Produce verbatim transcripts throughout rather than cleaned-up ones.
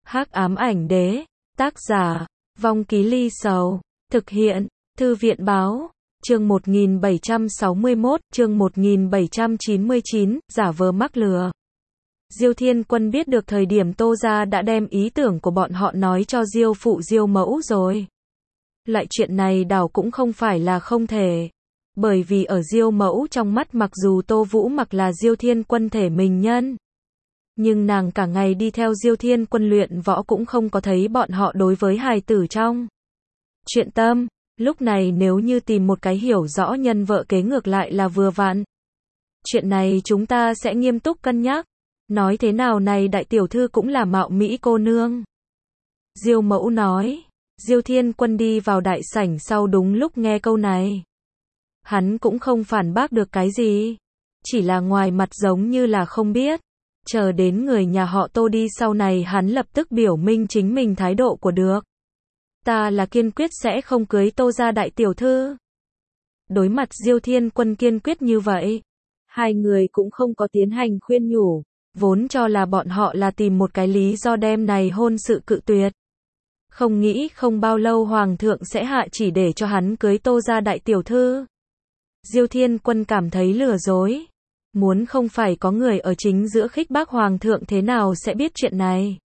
Hắc ám ảnh đế, tác giả, Vong Ký Ly Sầu, thực hiện, Thư viện báo, chương một nghìn bảy trăm sáu mươi mốt, chương một nghìn bảy trăm chín mươi chín, giả vờ mắc lừa. Diêu Thiên Quân biết được thời điểm Tô gia đã đem ý tưởng của bọn họ nói cho Diêu phụ Diêu mẫu rồi. Loại chuyện này đảo cũng không phải là không thể. Bởi vì ở Diêu mẫu trong mắt mặc dù Tô Vũ Mặc là Diêu Thiên Quân thể mình nhân, nhưng nàng cả ngày đi theo Diêu Thiên Quân luyện võ cũng không có thấy bọn họ đối với hài tử trong chuyện tâm. Lúc này nếu như tìm một cái hiểu rõ nhân vợ kế ngược lại là vừa vặn. Chuyện này chúng ta sẽ nghiêm túc cân nhắc. Nói thế nào này đại tiểu thư cũng là mạo mỹ cô nương. Diêu mẫu nói. Diêu Thiên Quân đi vào đại sảnh sau đúng lúc nghe câu này. Hắn cũng không phản bác được cái gì. Chỉ là ngoài mặt giống như là không biết. Chờ đến người nhà họ Tô đi sau này hắn lập tức biểu minh chính mình thái độ của được. Ta là kiên quyết sẽ không cưới Tô gia đại tiểu thư. Đối mặt Diêu Thiên Quân kiên quyết như vậy, hai người cũng không có tiến hành khuyên nhủ, vốn cho là bọn họ là tìm một cái lý do đem này hôn sự cự tuyệt. Không nghĩ không bao lâu hoàng thượng sẽ hạ chỉ để cho hắn cưới Tô gia đại tiểu thư. Diêu Thiên Quân cảm thấy lừa dối. Muốn không phải có người ở chính giữa khích bác hoàng thượng thế nào sẽ biết chuyện này.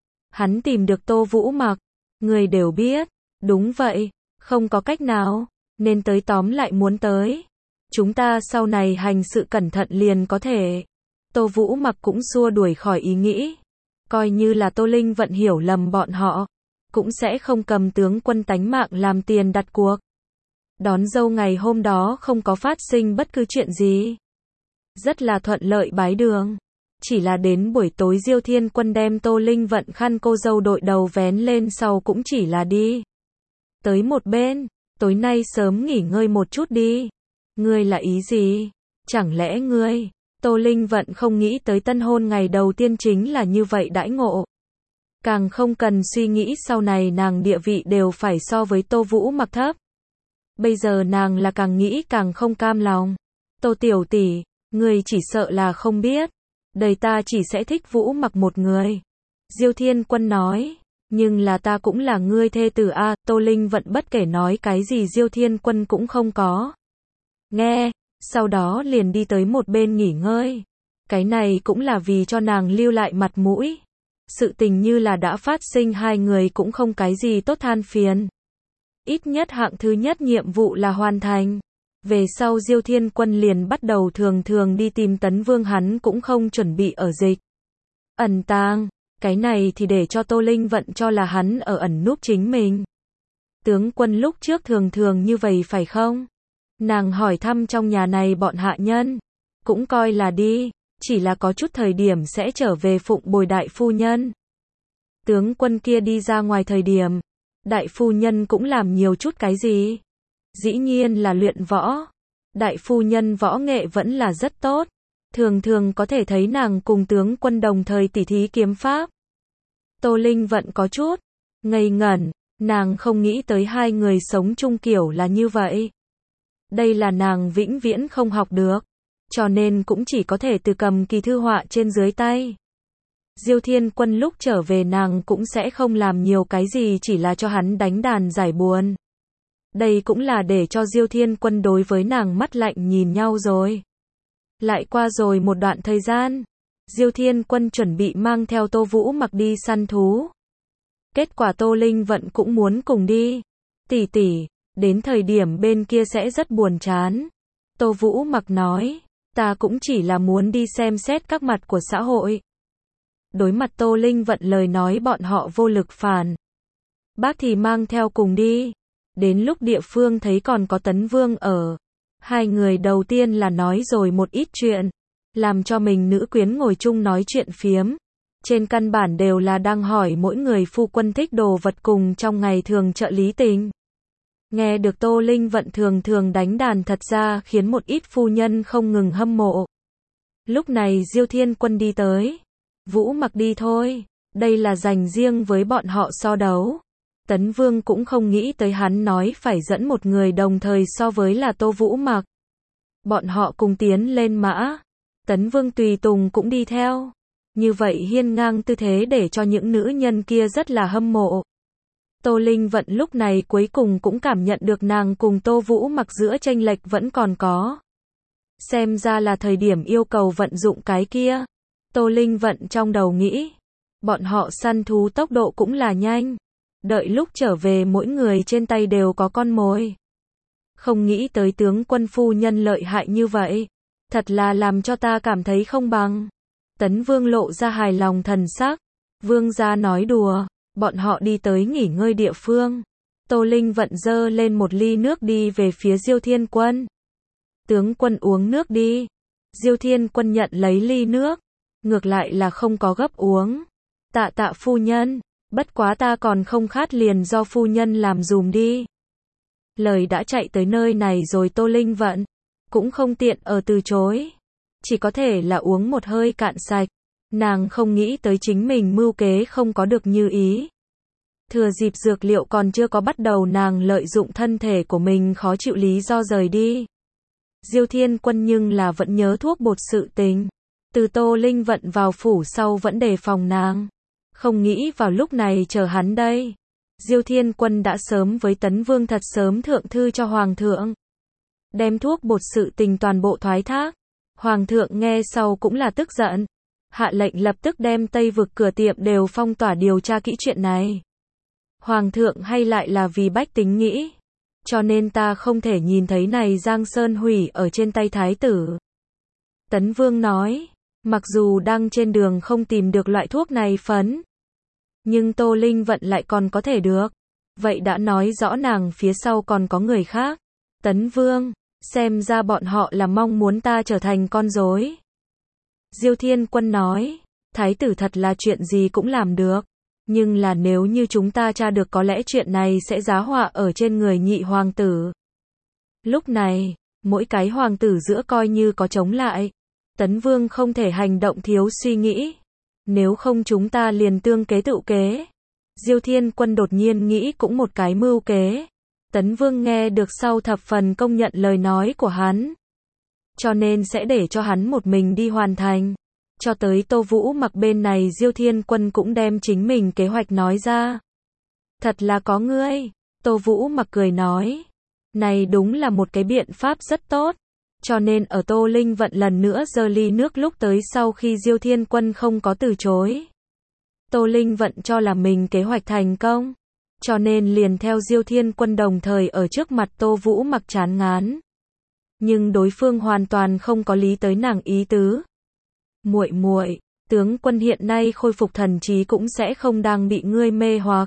Hắn tìm được Tô Vũ Mặc. Người đều biết. Đúng vậy. Không có cách nào. Nên tới tóm lại muốn tới. Chúng ta sau này hành sự cẩn thận liền có thể. Tô Vũ Mặc cũng xua đuổi khỏi ý nghĩ. Coi như là Tô Linh Vận hiểu lầm bọn họ. Cũng sẽ không cầm tướng quân tánh mạng làm tiền đặt cuộc. Đón dâu ngày hôm đó không có phát sinh bất cứ chuyện gì. Rất là thuận lợi bái đường. Chỉ là đến buổi tối Diêu Thiên Quân đem Tô Linh Vận khăn cô dâu đội đầu vén lên sau cũng chỉ là đi tới một bên. Tối nay sớm nghỉ ngơi một chút đi. Ngươi là ý gì? Chẳng lẽ ngươi? Tô Linh Vận không nghĩ tới tân hôn ngày đầu tiên chính là như vậy đãi ngộ. Càng không cần suy nghĩ sau này nàng địa vị đều phải so với Tô Vũ Mặc thấp. Bây giờ nàng là càng nghĩ càng không cam lòng. Tô tiểu tỷ, ngươi chỉ sợ là không biết. Đời ta chỉ sẽ thích Vũ Mặc một người. Diêu Thiên Quân nói. Nhưng là ta cũng là ngươi thê tử a. Tô Linh Vận bất kể nói cái gì Diêu Thiên Quân cũng không có nghe. Sau đó liền đi tới một bên nghỉ ngơi. Cái này cũng là vì cho nàng lưu lại mặt mũi. Sự tình như là đã phát sinh hai người cũng không cái gì tốt than phiền. Ít nhất hạng thứ nhất nhiệm vụ là hoàn thành. Về sau Diêu Thiên Quân liền bắt đầu thường thường đi tìm Tấn Vương, hắn cũng không chuẩn bị ở dịch ẩn tàng. Cái này thì để cho Tô Linh Vận cho là hắn ở ẩn núp chính mình. Tướng quân lúc trước thường thường như vậy phải không? Nàng hỏi thăm trong nhà này bọn hạ nhân. Cũng coi là đi. Chỉ là có chút thời điểm sẽ trở về phụng bồi đại phu nhân. Tướng quân kia đi ra ngoài thời điểm. Đại phu nhân cũng làm nhiều chút cái gì? Dĩ nhiên là luyện võ. Đại phu nhân võ nghệ vẫn là rất tốt. Thường thường có thể thấy nàng cùng tướng quân đồng thời tỉ thí kiếm pháp. Tô Linh Vận có chút ngây ngẩn. Nàng không nghĩ tới hai người sống chung kiểu là như vậy. Đây là nàng vĩnh viễn không học được. Cho nên cũng chỉ có thể từ cầm kỳ thư họa trên dưới tay. Diêu Thiên Quân lúc trở về nàng cũng sẽ không làm nhiều cái gì, chỉ là cho hắn đánh đàn giải buồn. Đây cũng là để cho Diêu Thiên Quân đối với nàng mắt lạnh nhìn nhau rồi. Lại qua rồi một đoạn thời gian. Diêu Thiên Quân chuẩn bị mang theo Tô Vũ Mặc đi săn thú. Kết quả Tô Linh Vận cũng muốn cùng đi. Tỷ tỷ, đến thời điểm bên kia sẽ rất buồn chán. Tô Vũ Mặc nói. Ta cũng chỉ là muốn đi xem xét các mặt của xã hội. Đối mặt Tô Linh Vận lời nói bọn họ vô lực phản. Bác thì mang theo cùng đi. Đến lúc địa phương thấy còn có Tấn Vương ở. Hai người đầu tiên là nói rồi một ít chuyện. Làm cho mình nữ quyến ngồi chung nói chuyện phiếm. Trên căn bản đều là đang hỏi mỗi người phu quân thích đồ vật cùng trong ngày thường trợ lý tình. Nghe được Tô Linh Vận thường thường đánh đàn thật ra khiến một ít phu nhân không ngừng hâm mộ. Lúc này Diêu Thiên Quân đi tới. Vũ Mặc đi thôi. Đây là dành riêng với bọn họ so đấu. Tấn Vương cũng không nghĩ tới hắn nói phải dẫn một người đồng thời so với là Tô Vũ Mặc. Bọn họ cùng tiến lên mã. Tấn Vương tùy tùng cũng đi theo. như vậy hiên ngang tư thế để cho những nữ nhân kia rất là hâm mộ. Tô Linh Vận lúc này cuối cùng cũng cảm nhận được nàng cùng Tô Vũ Mặc giữa chênh lệch vẫn còn có. Xem ra là thời điểm yêu cầu vận dụng cái kia. Tô Linh Vận trong đầu nghĩ. Bọn họ săn thú tốc độ cũng là nhanh. Đợi lúc trở về mỗi người trên tay đều có con mồi. Không nghĩ tới tướng quân phu nhân lợi hại như vậy. Thật là làm cho ta cảm thấy không bằng. Tấn Vương lộ ra hài lòng thần sắc. Vương gia nói đùa. Bọn họ đi tới nghỉ ngơi địa phương. Tô Linh Vận dơ lên một ly nước đi về phía Diêu Thiên Quân. Tướng quân uống nước đi. Diêu Thiên Quân nhận lấy ly nước. Ngược lại là không có gấp uống. Tạ tạ phu nhân. Bất quá ta còn không khát liền do phu nhân làm dùm đi. Lời đã chạy tới nơi này rồi Tô Linh Vận. Cũng không tiện ở từ chối. Chỉ có thể là uống một hơi cạn sạch. Nàng không nghĩ tới chính mình mưu kế không có được như ý. Thừa dịp dược liệu còn chưa có bắt đầu nàng lợi dụng thân thể của mình khó chịu lý do rời đi. Diêu Thiên Quân nhưng là vẫn nhớ thuốc bột sự tình. Từ Tô Linh Vận vào phủ sau vẫn đề phòng nàng. Không nghĩ vào lúc này chờ hắn đây. Diêu Thiên Quân đã sớm với Tấn Vương thật sớm thượng thư cho Hoàng thượng. Đem thuốc bột sự tình toàn bộ thoái thác. Hoàng thượng nghe sau cũng là tức giận. Hạ lệnh lập tức đem Tây vực cửa tiệm đều phong tỏa điều tra kỹ chuyện này. Hoàng thượng hay lại là vì bách tính nghĩ. Cho nên ta không thể nhìn thấy này Giang Sơn hủy ở trên tay thái tử. Tấn Vương nói. Mặc dù đang trên đường không tìm được loại thuốc này phấn. Nhưng Tô Linh Vận lại còn có thể được. Vậy đã nói rõ nàng phía sau còn có người khác. Tấn Vương. Xem ra bọn họ là mong muốn ta trở thành con rối. Diêu Thiên Quân nói. Thái tử thật là chuyện gì cũng làm được. Nhưng là nếu như chúng ta tra được có lẽ chuyện này sẽ giá họa ở trên người nhị hoàng tử. Lúc này, mỗi cái hoàng tử giữa coi như có chống lại. Tấn Vương không thể hành động thiếu suy nghĩ. Nếu không chúng ta liền tương kế tự kế. Diêu Thiên Quân đột nhiên nghĩ cũng một cái mưu kế. Tấn Vương nghe được sau thập phần công nhận lời nói của hắn. Cho nên sẽ để cho hắn một mình đi hoàn thành. Cho tới Tô Vũ Mặc bên này Diêu Thiên Quân cũng đem chính mình kế hoạch nói ra. Thật là có ngươi. Tô Vũ Mặc cười nói. Này đúng là một cái biện pháp rất tốt. Cho nên ở Tô Linh Vận lần nữa giơ ly nước lúc tới sau khi Diêu Thiên Quân không có từ chối. Tô Linh Vận cho là mình kế hoạch thành công. Cho nên liền theo Diêu Thiên Quân đồng thời ở trước mặt Tô Vũ Mặc chán ngán. Nhưng đối phương hoàn toàn không có lý tới nàng ý tứ. Muội muội, tướng quân hiện nay khôi phục thần trí cũng sẽ không đang bị ngươi mê hoặc.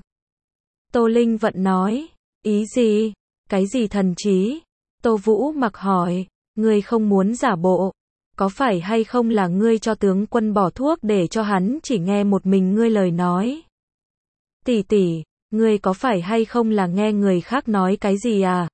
Tô Linh Vận nói, ý gì? Cái gì thần trí? Tô Vũ Mặc hỏi, ngươi không muốn giả bộ. Có phải hay không là ngươi cho tướng quân bỏ thuốc để cho hắn chỉ nghe một mình ngươi lời nói? Tỷ tỷ, ngươi có phải hay không là nghe người khác nói cái gì à?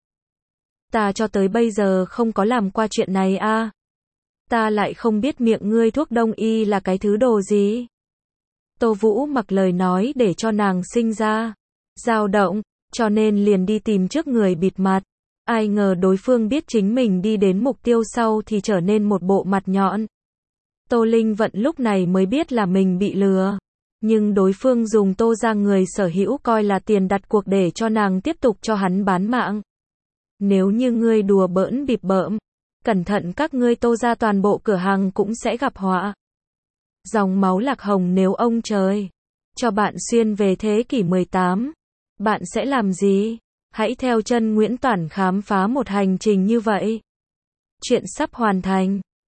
Ta cho tới bây giờ không có làm qua chuyện này a. Ta lại không biết miệng ngươi thuốc đông y là cái thứ đồ gì. Tô Vũ Mặc lời nói để cho nàng sinh ra dao động, cho nên liền đi tìm trước người bịt mặt. Ai ngờ đối phương biết chính mình đi đến mục tiêu sau thì trở nên một bộ mặt nhọn. Tô Linh Vận lúc này mới biết là mình bị lừa. Nhưng đối phương dùng Tô ra người sở hữu coi là tiền đặt cuộc để cho nàng tiếp tục cho hắn bán mạng. Nếu như ngươi đùa bỡn bịp bợm, cẩn thận các ngươi Tô ra toàn bộ cửa hàng cũng sẽ gặp họa. Dòng máu Lạc Hồng nếu ông trời cho bạn xuyên về thế kỷ mười tám, bạn sẽ làm gì? Hãy theo chân Nguyễn Toản khám phá một hành trình như vậy. Chuyện sắp hoàn thành.